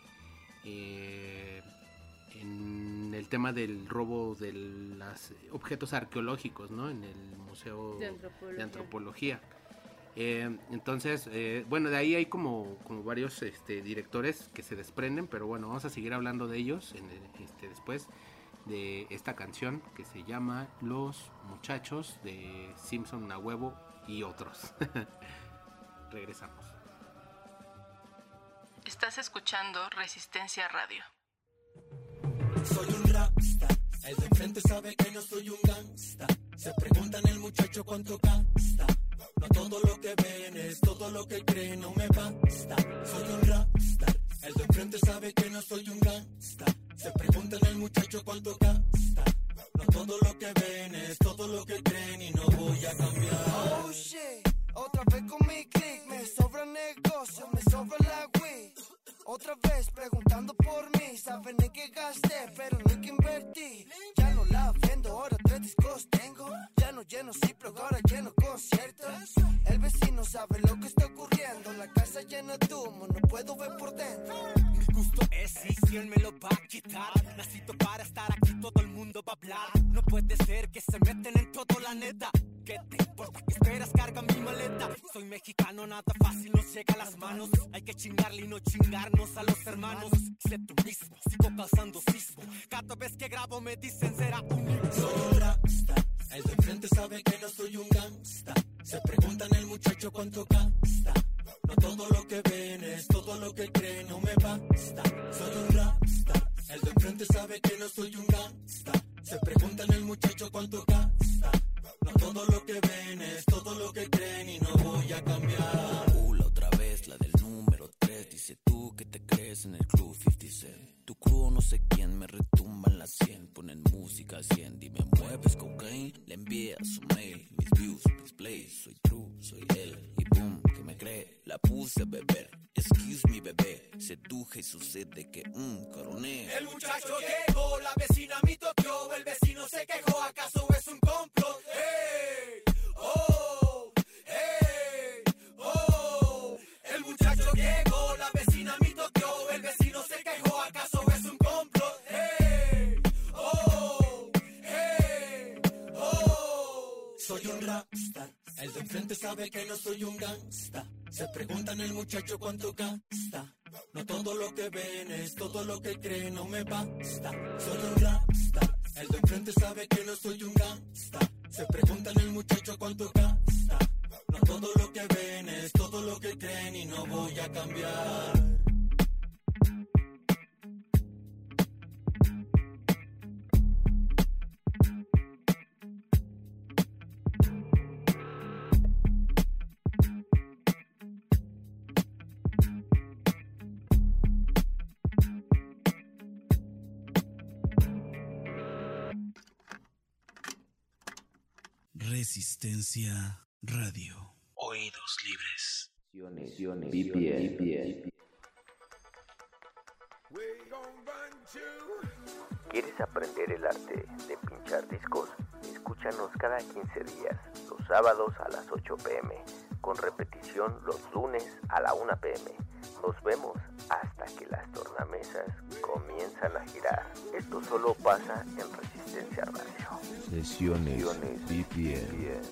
el tema del robo de los objetos arqueológicos, ¿no? En el Museo de Antropología. Entonces, bueno, de ahí hay como varios directores que se desprenden, pero bueno, vamos a seguir hablando de ellos después de esta canción que se llama Los Muchachos de Simpson a Huevo y otros. Regresamos. Estás escuchando Resistencia Radio. Soy un rockstar, el de enfrente sabe que no soy un gangsta. Se preguntan el muchacho cuánto gasta. No todo lo que ven es todo lo que creen, no me basta. Soy un rockstar, el de enfrente sabe que no soy un gangsta. Se preguntan el muchacho cuánto gasta. No todo lo que ven es todo lo que creen y no voy a cambiar. Oh shit, otra vez con mi click, me sobra negocio, me sobra la weed. Otra vez preguntando por mí, saben ni que gasté, pero ni que invertí. Ya no la vendo, ahora 3 discos tengo. Ya no lleno Ziploc, ahora lleno conciertos. El vecino sabe lo que está ocurriendo, la casa llena de humo, no puedo ver por dentro. Mi gusto es y quién me lo va a quitar. Nacito para estar aquí, todo el mundo va a hablar. No puede ser que se meten en todo, la neta. ¿Qué te importa? ¿Qué esperas? Carga mi maleta. Soy mexicano, nada fácil nos llega a las manos. Hay que chingarle y no chingarnos a los hermanos. Sé tú mismo, sigo causando sismo. Cada vez que grabo me dicen será un himno. Soy un rockstar, el de enfrente sabe que no soy un gangsta. Se preguntan el muchacho cuánto gasta. No todo lo que ven es todo lo que creen, no me basta. Soy un rockstar, el de enfrente sabe que no soy un gangsta. Se preguntan el muchacho cuánto gasta. No todo lo que ven es todo lo que creen y no voy a cambiar. Otra vez, la del número 3. Dice tú que te crees en el Club 50 Cent. Tu crew no sé quién me retumba en la 100. Ponen música a 100. Dime, ¿mueves cocaine? Le envía su mail. Mis views, mis plays. Soy true, soy él. Y boom, que me cree. La puse a beber. Excuse me, bebé. Seduje y sucede que coroné. El muchacho llegó, la vecina me toqueó. El vecino se quejó, ¿acaso es un complot? ¡Hey! ¡Oh! ¡Hey! ¡Oh! El muchacho llegó, la vecina me toqueó. El vecino se quejó, ¿acaso es un complot? ¡Hey! ¡Oh! ¡Hey! ¡Oh! Soy un rockstar, el de enfrente sabe que no soy un gangsta. Se preguntan el muchacho cuánto gasta. No todo lo que ven es todo lo que creen, no me basta. Soy un rockstar, el de enfrente sabe que no soy un gangsta. Se preguntan el muchacho cuánto gasta. No todo lo que ven es todo lo que creen y no voy a cambiar. Resistencia Radio. Oídos libres. ¿Quieres aprender el arte de pinchar discos? Escúchanos cada 15 días, los sábados a las 8 p.m, con repetición los lunes a la 1 p.m. Nos vemos hasta que las tornamesas comienzan a girar. Esto solo pasa en Resistencia Radio. Sesiones BPM.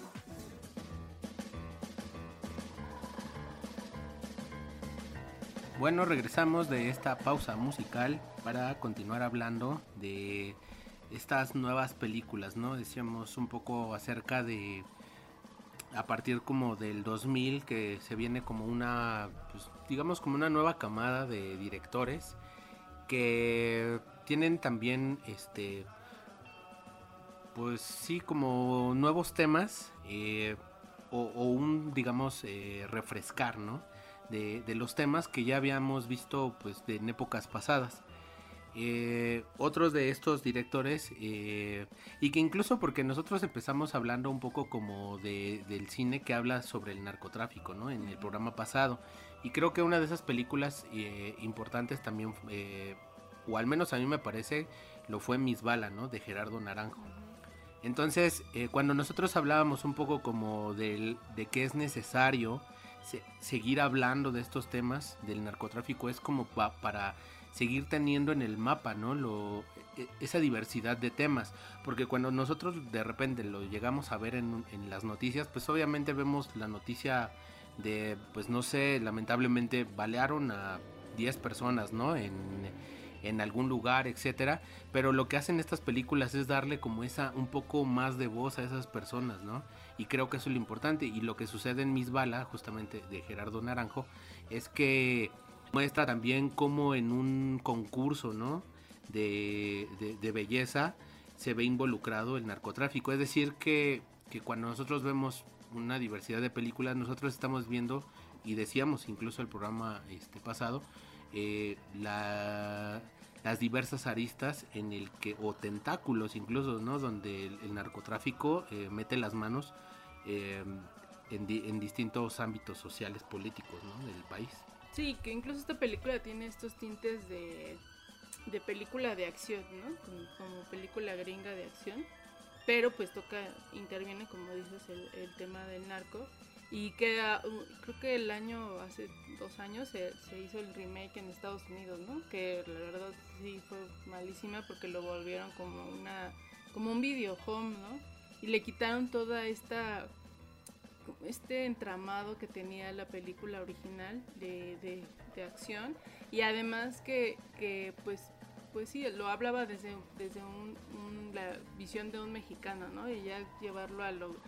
Bueno, regresamos de esta pausa musical para continuar hablando de estas nuevas películas, ¿no? Decíamos un poco acerca de a partir como del 2000 que se viene como una, pues, digamos como una nueva camada de directores que tienen también pues sí, como nuevos temas o un, digamos, refrescar, ¿no? de los temas que ya habíamos visto pues en épocas pasadas. Otros de estos directores y que incluso porque nosotros empezamos hablando un poco como del cine que habla sobre el narcotráfico, ¿no? En el programa pasado, y creo que una de esas películas importantes también, o al menos a mí me parece, lo fue Miss Bala, ¿no? De Gerardo Naranjo. Entonces cuando nosotros hablábamos un poco como de que es necesario seguir hablando de estos temas del narcotráfico, es como para seguir teniendo en el mapa, ¿no? Esa diversidad de temas, porque cuando nosotros de repente lo llegamos a ver en las noticias, pues obviamente vemos la noticia de, pues no sé, lamentablemente balearon a 10 personas, ¿no? En algún lugar, etcétera, pero lo que hacen estas películas es darle como un poco más de voz a esas personas, ¿no? Y creo que eso es lo importante, y lo que sucede en Miss Bala, justamente de Gerardo Naranjo, es que muestra también cómo en un concurso, ¿no? de belleza se ve involucrado el narcotráfico. Es decir, que cuando nosotros vemos una diversidad de películas, nosotros estamos viendo, y decíamos incluso el programa pasado, las diversas aristas en el que, o tentáculos incluso, ¿no? Donde el narcotráfico mete las manos en distintos ámbitos sociales, políticos, ¿no? Del país. Sí, que incluso esta película tiene estos tintes de película de acción, ¿no? Como película gringa de acción, pero pues interviene, como dices, el tema del narco, y que creo que hace 2 años se hizo el remake en Estados Unidos, ¿no? Que la verdad sí fue malísima porque lo volvieron como un video home, ¿no? Y le quitaron toda este entramado que tenía la película original de acción, y además que pues sí, lo hablaba desde la visión de un mexicano, ¿no? Y ya llevarlo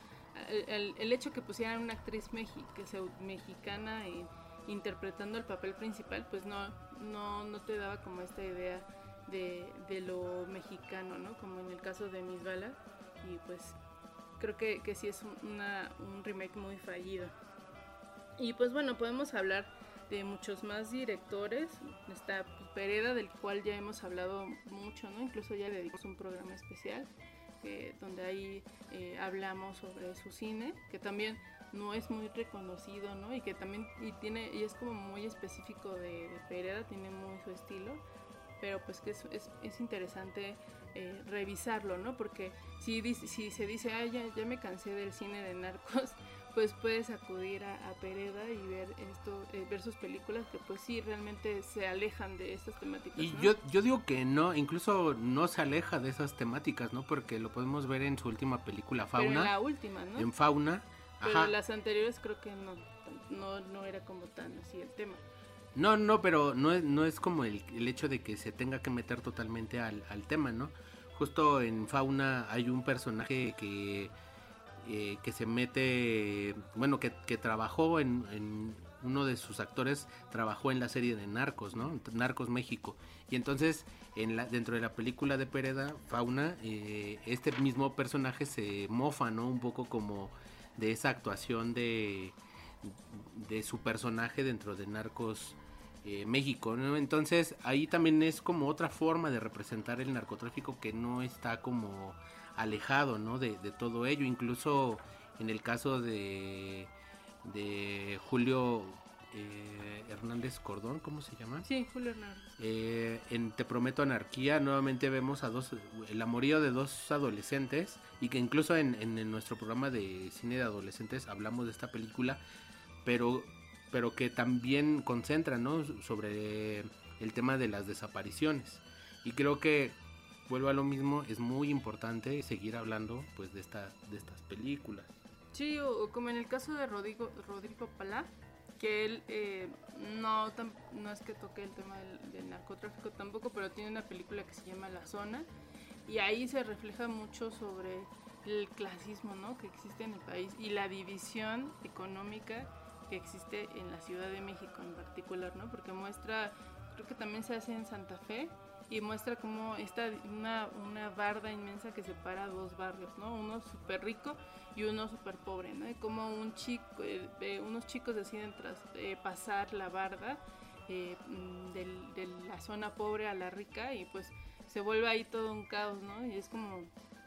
el hecho que pusieran una actriz mexicana interpretando el papel principal, pues no te daba como esta idea de lo mexicano, ¿no? Como en el caso de Miss Bala, y pues creo que sí es un remake muy fallido. Y pues bueno, podemos hablar de muchos más directores. Está Pereda, del cual ya hemos hablado mucho, ¿no? Incluso ya le dedicamos un programa especial donde ahí hablamos sobre su cine, que también no es muy reconocido, ¿no? Y que también y es como muy específico de Pereda, tiene muy su estilo, pero pues que es interesante revisarlo, ¿no? Porque si se dice, ya me cansé del cine de narcos, pues puedes acudir a Pereda y ver sus películas, que pues sí, realmente se alejan de estas temáticas, y ¿no? yo digo que no, incluso no se aleja de esas temáticas, ¿no? Porque lo podemos ver en su última película, Fauna. Pero en la última, ¿no? En Fauna. Pero ajá. Las anteriores creo que no era como tan así el tema. No, pero no es como el hecho de que se tenga que meter totalmente al tema, ¿no? Justo en Fauna hay un personaje que se mete, bueno, que trabajó en uno de sus actores trabajó en la serie de Narcos, ¿no? Narcos México. Y entonces dentro de la película de Pereda, Fauna, este mismo personaje se mofa, ¿no? Un poco como de esa actuación de su personaje dentro de Narcos México, ¿no? Entonces ahí también es como otra forma de representar el narcotráfico que no está como alejado, ¿no? de todo ello. Incluso en el caso de Julio Hernández Cordón, ¿cómo se llama? Sí, Julio Hernández. En Te Prometo Anarquía nuevamente vemos el amorío de 2 adolescentes, y que incluso en nuestro programa de cine de adolescentes hablamos de esta película, pero que también concentra, ¿no? Sobre el tema de las desapariciones. Y creo que, vuelvo a lo mismo, es muy importante seguir hablando pues de estas películas. Sí, o como en el caso de Rodrigo Palá, que él no es que toque el tema del narcotráfico tampoco, pero tiene una película que se llama La Zona, y ahí se refleja mucho sobre el clasismo, ¿no? Que existe en el país, y la división económica que existe en la Ciudad de México en particular, ¿no? Porque muestra, creo que también se hace en Santa Fe, y muestra como está una barda inmensa que separa dos barrios, ¿no? Uno súper rico y uno súper pobre, ¿no? Y como unos chicos deciden pasar la barda de la zona pobre a la rica, y pues se vuelve ahí todo un caos, ¿no? Y es como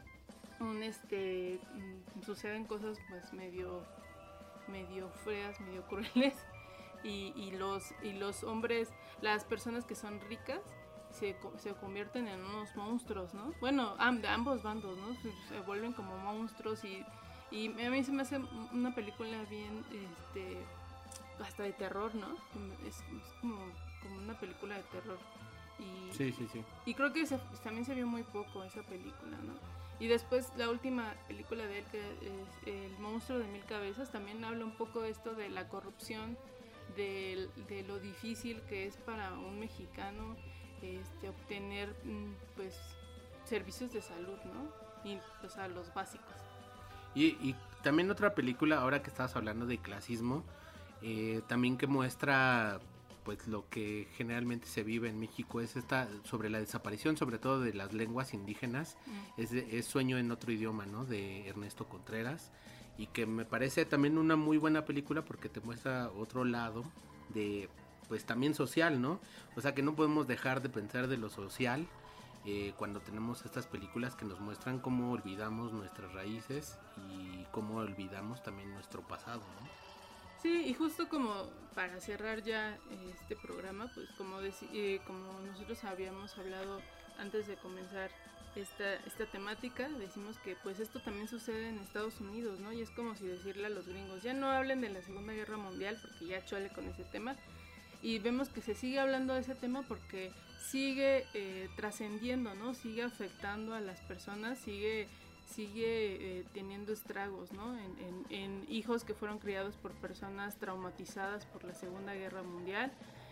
suceden cosas pues medio feas, medio crueles, y los hombres, las personas que son ricas se convierten en unos monstruos, ¿no? Bueno, de ambos bandos, ¿no? Se vuelven como monstruos, y a mí se me hace una película bien hasta de terror, ¿no? Es como una película de terror. Sí. Y creo que también se vio muy poco esa película, ¿no? Y después la última película de él, que es El monstruo de mil cabezas, también habla un poco de esto de la corrupción, de lo difícil que es para un mexicano obtener pues servicios de salud, ¿no? Y o sea, los básicos. Y también otra película, ahora que estabas hablando de clasismo, también que muestra pues lo que generalmente se vive en México, es esta sobre la desaparición, sobre todo de las lenguas indígenas, es Sueño en otro idioma, ¿no? De Ernesto Contreras, y que me parece también una muy buena película porque te muestra otro lado de pues también social, ¿no? O sea, que no podemos dejar de pensar de lo social cuando tenemos estas películas que nos muestran cómo olvidamos nuestras raíces y cómo olvidamos también nuestro pasado, ¿no? Sí, y justo como para cerrar ya este programa, pues como nosotros habíamos hablado antes de comenzar esta temática, decimos que pues esto también sucede en Estados Unidos, ¿no? Y es como si decirle a los gringos, ya no hablen de la Segunda Guerra Mundial porque ya chole con ese tema, y vemos que se sigue hablando de ese tema porque sigue trascendiendo, ¿no? Sigue afectando a las personas, sigue teniendo estragos, ¿no? En hijos que fueron criados por personas traumatizadas por la Segunda Guerra Mundial,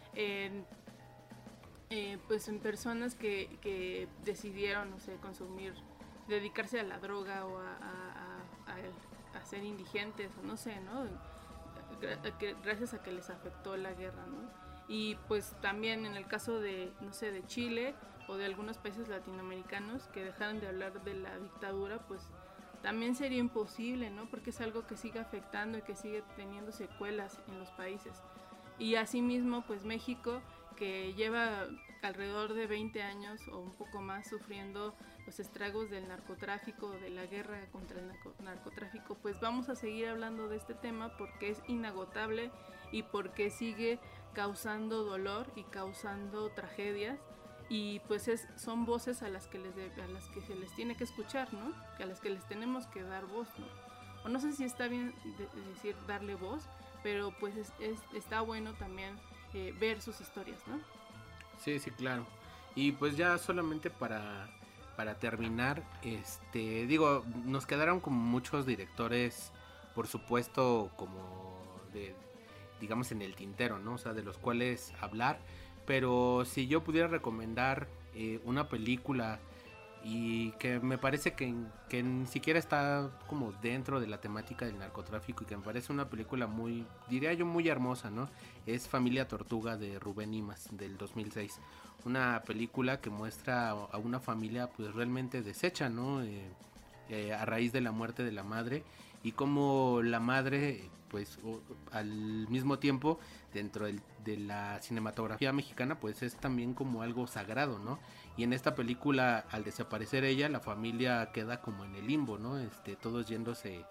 pues en personas que decidieron, no sé, dedicarse a la droga o a ser indigentes, o no sé, ¿no? Gracias a que les afectó la guerra, ¿no? Y pues también en el caso de, no sé, de Chile o de algunos países latinoamericanos que dejaron de hablar de la dictadura, pues también sería imposible, ¿no? Porque es algo que sigue afectando y que sigue teniendo secuelas en los países. Y asimismo, pues México, que lleva alrededor de 20 años o un poco más sufriendo los estragos del narcotráfico, de la guerra contra el narcotráfico, pues vamos a seguir hablando de este tema porque es inagotable y porque sigue causando dolor y causando tragedias, y pues son voces a las que se les tiene que escuchar, ¿no? A las que les tenemos que dar voz, ¿no? O no sé si está bien decir darle voz, pero pues está bueno también ver sus historias, ¿no? Sí, claro. Y pues ya solamente para terminar, digo, nos quedaron como muchos directores, por supuesto, como digamos en el tintero, ¿no? O sea, de los cuales hablar, pero si yo pudiera recomendar una película y que me parece que ni siquiera está como dentro de la temática del narcotráfico y que me parece una película muy, diría yo, muy hermosa, ¿no? Es Familia Tortuga de Rubén Imas del 2006, una película que muestra a una familia pues realmente deshecha, ¿no? A raíz de la muerte de la madre, y cómo la madre pues al mismo tiempo dentro de la cinematografía mexicana pues es también como algo sagrado, ¿no? Y en esta película, al desaparecer ella, la familia queda como en el limbo, ¿no? Todos yéndose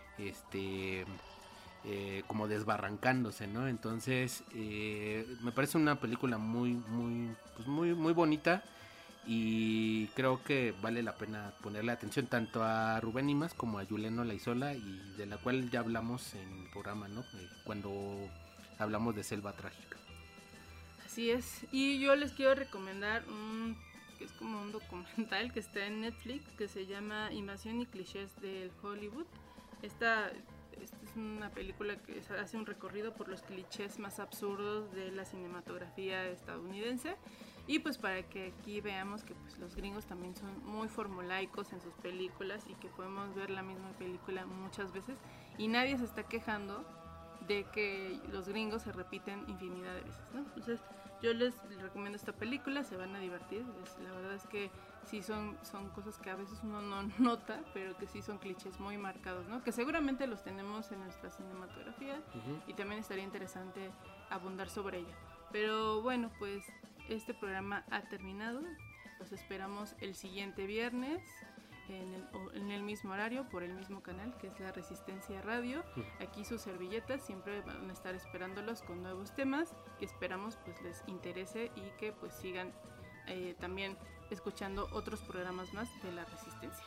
como desbarrancándose, ¿no? Entonces me parece una película muy bonita, y creo que vale la pena ponerle atención tanto a Rubén Imas como a Juliano Laizola, y de la cual ya hablamos en el programa, ¿no? Cuando hablamos de Selva Trágica. Así es, y yo les quiero recomendar que es como un documental que está en Netflix, que se llama Invasión y Clichés del Hollywood. Esta es una película que hace un recorrido por los clichés más absurdos de la cinematografía estadounidense, y pues para que aquí veamos que pues los gringos también son muy formulaicos en sus películas y que podemos ver la misma película muchas veces y nadie se está quejando de que los gringos se repiten infinidad de veces, ¿no? Entonces Yo les recomiendo esta película, se van a divertir. La verdad es que sí son cosas que a veces uno no nota, pero que sí son clichés muy marcados, ¿no? Que seguramente los tenemos en nuestra cinematografía y también estaría interesante abundar sobre ella. Pero bueno, pues este programa ha terminado. Los esperamos el siguiente viernes en el mismo horario, por el mismo canal, que es la Resistencia Radio. Aquí sus servilletas siempre van a estar esperándolos con nuevos temas que esperamos pues les interese y que pues sigan también escuchando otros programas más de la Resistencia.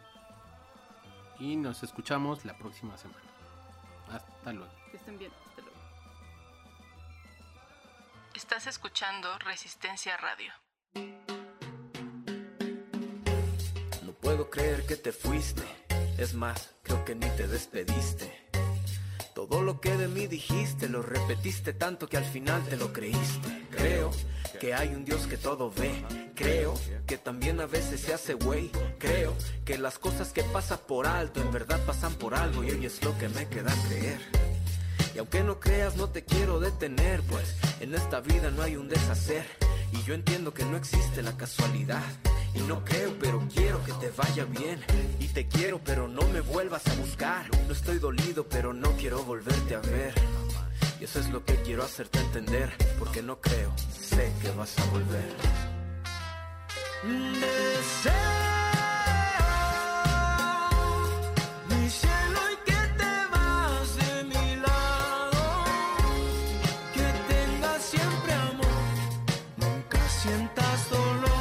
Y nos escuchamos la próxima semana. Hasta luego. Que estén bien, hasta luego. Estás escuchando Resistencia Radio. No puedo creer que te fuiste, es más, creo que ni te despediste. Todo lo que de mí dijiste lo repetiste tanto que al final te lo creíste. Creo que hay un Dios que todo ve. Creo que también a veces se hace güey. Creo que las cosas que pasan por alto en verdad pasan por algo y hoy es lo que me queda creer. Y aunque no creas no te quiero detener, pues en esta vida no hay un deshacer. Y yo entiendo que no existe la casualidad. Y no creo, pero quiero que te vaya bien. Y te quiero, pero no me vuelvas a buscar. No estoy dolido, pero no quiero volverte a ver. Y eso es lo que quiero hacerte entender. Porque no creo, sé que vas a volver. Deseo mi cielo y que te vas de mi lado. Que tengas siempre amor, nunca sientas dolor.